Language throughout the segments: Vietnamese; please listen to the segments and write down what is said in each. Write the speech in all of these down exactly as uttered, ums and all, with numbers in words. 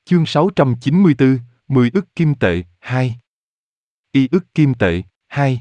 Chương sáu trăm chín mươi tư, mười ức kim tệ, hai. Y ức kim tệ, hai.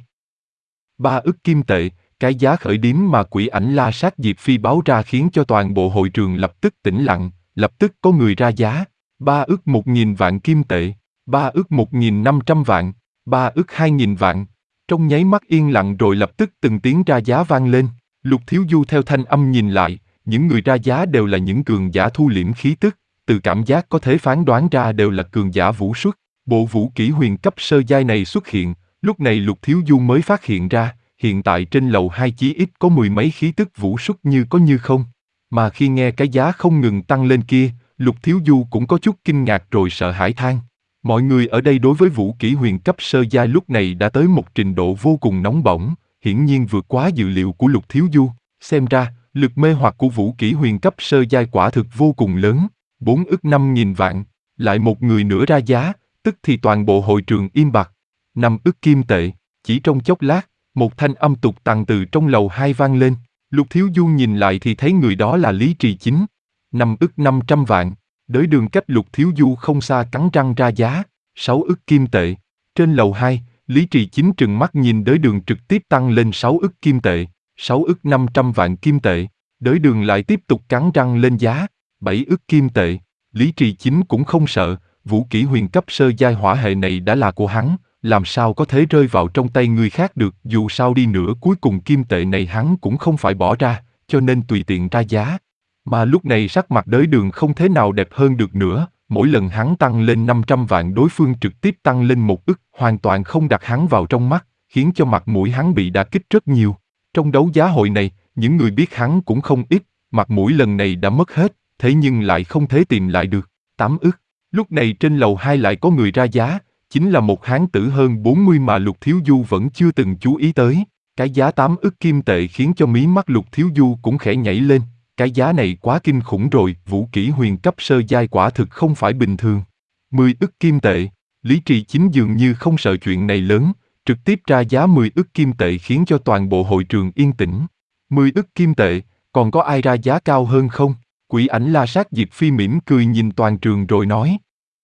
Ba ức kim tệ, cái giá khởi điểm mà quỷ ảnh La Sát Diệp Phi báo ra khiến cho toàn bộ hội trường lập tức tĩnh lặng, lập tức có người ra giá. Ba ức một nghìn vạn kim tệ, ba ức một nghìn năm trăm vạn, ba ức hai nghìn vạn. Trong nháy mắt yên lặng rồi lập tức từng tiếng ra giá vang lên. Lục Thiếu Du theo thanh âm nhìn lại, những người ra giá đều là những cường giả thu liễm khí tức, từ cảm giác có thể phán đoán ra đều là cường giả vũ xuất. Bộ vũ kỹ huyền cấp sơ giai này xuất hiện, lúc này Lục Thiếu Du mới phát hiện ra, hiện tại trên lầu hai chí ít có mười mấy khí tức vũ xuất như có như không. Mà khi nghe cái giá không ngừng tăng lên kia, Lục Thiếu Du cũng có chút kinh ngạc rồi sợ hãi than. Mọi người ở đây đối với vũ kỹ huyền cấp sơ giai lúc này đã tới một trình độ vô cùng nóng bỏng, hiển nhiên vượt quá dự liệu của Lục Thiếu Du. Xem ra, lực mê hoặc của vũ kỹ huyền cấp sơ giai quả thực vô cùng lớn. Bốn ức năm nghìn vạn, lại một người nữa ra giá, tức thì toàn bộ hội trường im bặt. Năm ức kim tệ, chỉ trong chốc lát, một thanh âm tục tằng từ trong lầu hai vang lên. Lục Thiếu Du nhìn lại thì thấy người đó là Lý Trì Chính. Năm ức năm trăm vạn, đới đường cách Lục Thiếu Du không xa cắn răng ra giá. Sáu ức kim tệ, trên lầu hai, Lý Trì Chính trừng mắt nhìn đới đường trực tiếp tăng lên sáu ức kim tệ. Sáu ức năm trăm vạn kim tệ, đới đường lại tiếp tục cắn răng lên giá. Bảy ức kim tệ, Lý Trì Chính cũng không sợ, vũ kỹ huyền cấp sơ giai hỏa hệ này đã là của hắn, làm sao có thể rơi vào trong tay người khác được. Dù sao đi nữa cuối cùng kim tệ này hắn cũng không phải bỏ ra, cho nên tùy tiện ra giá. Mà lúc này sắc mặt đới đường không thế nào đẹp hơn được nữa, mỗi lần hắn tăng lên năm trăm vạn đối phương trực tiếp tăng lên một ức, hoàn toàn không đặt hắn vào trong mắt, khiến cho mặt mũi hắn bị đả kích rất nhiều. Trong đấu giá hội này, những người biết hắn cũng không ít, mặt mũi lần này đã mất hết, thế nhưng lại không thể tìm lại được. Tám ức, lúc này trên lầu hai lại có người ra giá, chính là một hán tử hơn bốn mươi mà Lục Thiếu Du vẫn chưa từng chú ý tới. Cái giá tám ức kim tệ khiến cho mí mắt Lục Thiếu Du cũng khẽ nhảy lên, cái giá này quá kinh khủng rồi, vũ kỹ huyền cấp sơ giai quả thực không phải bình thường. Mười ức kim tệ, Lý Trì Chính dường như không sợ chuyện này lớn, trực tiếp ra giá mười ức kim tệ khiến cho toàn bộ hội trường yên tĩnh. Mười ức kim tệ, còn có ai ra giá cao hơn không? Quỷ ảnh La Sát Diệp Phi mỉm cười nhìn toàn trường rồi nói.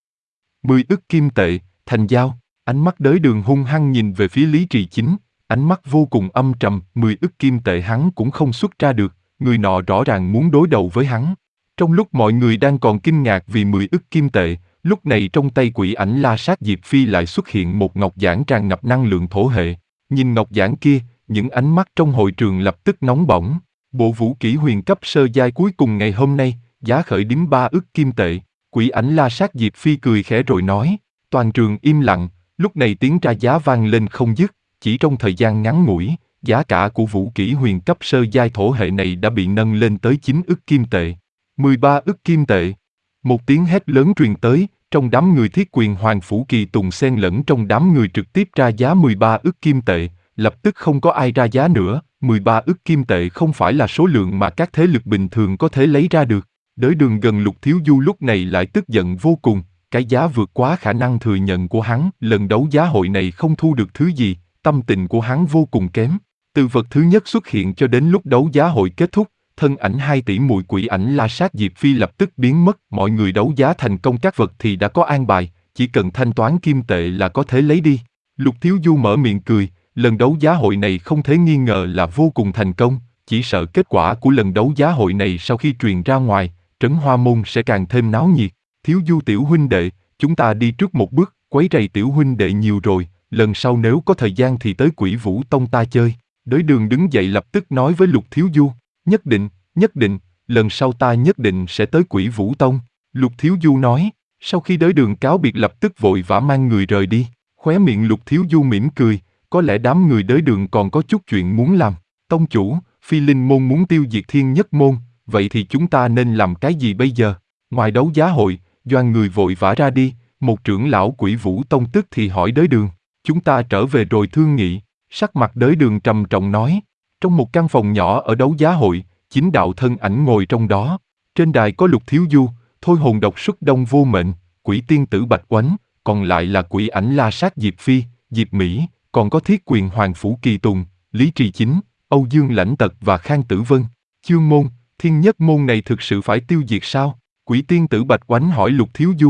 Mười ức kim tệ, thành giao. Ánh mắt đới đường hung hăng nhìn về phía Lý Trì Chính, ánh mắt vô cùng âm trầm. Mười ức kim tệ hắn cũng không xuất ra được, người nọ rõ ràng muốn đối đầu với hắn. Trong lúc mọi người đang còn kinh ngạc vì mười ức kim tệ, lúc này trong tay quỷ ảnh La Sát Diệp Phi lại xuất hiện một ngọc giản tràn ngập năng lượng thổ hệ. Nhìn ngọc giản kia, những ánh mắt trong hội trường lập tức nóng bỏng. Bộ vũ kỹ huyền cấp sơ giai cuối cùng ngày hôm nay, giá khởi điểm ba ức kim tệ. Quỷ ảnh La Sát Diệp Phi cười khẽ rồi nói. Toàn trường im lặng, lúc này tiếng ra giá vang lên không dứt, chỉ trong thời gian ngắn ngủi, giá cả của vũ kỹ huyền cấp sơ giai thổ hệ này đã bị nâng lên tới chín ức kim tệ. mười ba ức kim tệ. Một tiếng hét lớn truyền tới, trong đám người Thiết Quyền Hoàng Phủ Kỳ Tùng xen lẫn trong đám người trực tiếp ra giá mười ba ức kim tệ, lập tức không có ai ra giá nữa. mười ba ức kim tệ không phải là số lượng mà các thế lực bình thường có thể lấy ra được. Đới đường gần Lục Thiếu Du lúc này lại tức giận vô cùng, cái giá vượt quá khả năng thừa nhận của hắn. Lần đấu giá hội này không thu được thứ gì, tâm tình của hắn vô cùng kém. Từ vật thứ nhất xuất hiện cho đến lúc đấu giá hội kết thúc, thân ảnh hai tỷ muội quỷ ảnh La Sát Diệp Phi lập tức biến mất. Mọi người đấu giá thành công các vật thì đã có an bài, chỉ cần thanh toán kim tệ là có thể lấy đi. Lục Thiếu Du mở miệng cười, lần đấu giá hội này không thể nghi ngờ là vô cùng thành công, chỉ sợ kết quả của lần đấu giá hội này sau khi truyền ra ngoài, Trấn Hoa Môn sẽ càng thêm náo nhiệt. Thiếu Du tiểu huynh đệ, chúng ta đi trước một bước, quấy rầy tiểu huynh đệ nhiều rồi, lần sau nếu có thời gian thì tới Quỷ Vũ Tông ta chơi. Đới đường đứng dậy lập tức nói với Lục Thiếu Du, nhất định, nhất định, lần sau ta nhất định sẽ tới Quỷ Vũ Tông. Lục Thiếu Du nói, sau khi đới đường cáo biệt lập tức vội vã mang người rời đi. Khóe miệng Lục Thiếu Du mỉm cười, có lẽ đám người đới đường còn có chút chuyện muốn làm. Tông chủ, Phi Linh môn muốn tiêu diệt Thiên Nhất môn, vậy thì chúng ta nên làm cái gì bây giờ? Ngoài đấu giá hội, đoàn người vội vã ra đi, một trưởng lão Quỷ Vũ Tông tức thì hỏi đới đường, chúng ta trở về rồi thương nghị. Sắc mặt đới đường trầm trọng nói, trong một căn phòng nhỏ ở đấu giá hội, chính đạo thân ảnh ngồi trong đó. Trên đài có Lục Thiếu Du, Thôi Hồn Độc Xuất Đông Vô Mệnh, Quỷ Tiên Tử Bạch Oánh, còn lại là quỷ ảnh La Sát Diệp Phi, Diệp Mỹ, còn có Thiết Quyền Hoàng Phủ Kỳ Tùng, Lý Trì Chính, Âu Dương Lãnh Tật và Khang Tử Vân. Chương môn, Thiên Nhất môn này thực sự phải tiêu diệt sao? Quỷ Tiên Tử Bạch Oánh hỏi Lục Thiếu Du.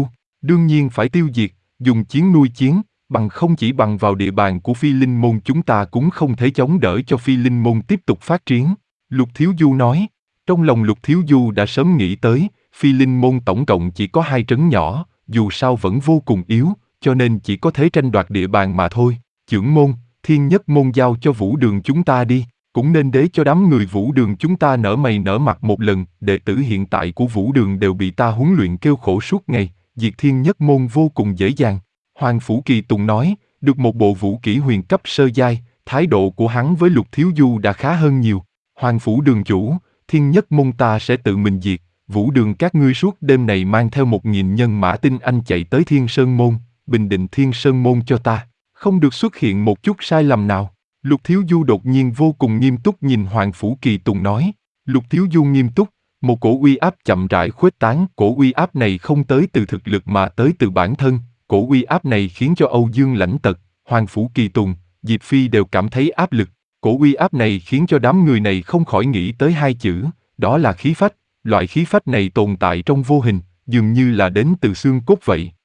Đương nhiên phải tiêu diệt, dùng chiến nuôi chiến, bằng không chỉ bằng vào địa bàn của Phi Linh Môn chúng ta cũng không thể chống đỡ cho Phi Linh Môn tiếp tục phát triển. Lục Thiếu Du nói, trong lòng Lục Thiếu Du đã sớm nghĩ tới, Phi Linh Môn tổng cộng chỉ có hai trấn nhỏ, dù sao vẫn vô cùng yếu, cho nên chỉ có thể tranh đoạt địa bàn mà thôi. Chưởng môn, Thiên Nhất Môn giao cho Vũ Đường chúng ta đi, cũng nên để cho đám người Vũ Đường chúng ta nở mày nở mặt một lần. Đệ tử hiện tại của Vũ Đường đều bị ta huấn luyện kêu khổ suốt ngày, diệt Thiên Nhất Môn vô cùng dễ dàng. Hoàng Phủ Kỳ Tùng nói, được một bộ vũ kỹ huyền cấp sơ giai, thái độ của hắn với Lục Thiếu Du đã khá hơn nhiều. Hoàng Phủ Đường chủ, Thiên Nhất Môn ta sẽ tự mình diệt, Vũ Đường các ngươi suốt đêm này mang theo một nghìn nhân mã tinh anh chạy tới Thiên Sơn Môn, bình định Thiên Sơn Môn cho ta, không được xuất hiện một chút sai lầm nào. Lục Thiếu Du đột nhiên vô cùng nghiêm túc nhìn Hoàng Phủ Kỳ Tùng nói. Lục Thiếu Du nghiêm túc, một cổ uy áp chậm rãi khuếch tán, cổ uy áp này không tới từ thực lực mà tới từ bản thân, cổ uy áp này khiến cho Âu Dương Lãnh Tật, Hoàng Phủ Kỳ Tùng, Diệp Phi đều cảm thấy áp lực, cổ uy áp này khiến cho đám người này không khỏi nghĩ tới hai chữ, đó là khí phách, loại khí phách này tồn tại trong vô hình, dường như là đến từ xương cốt vậy.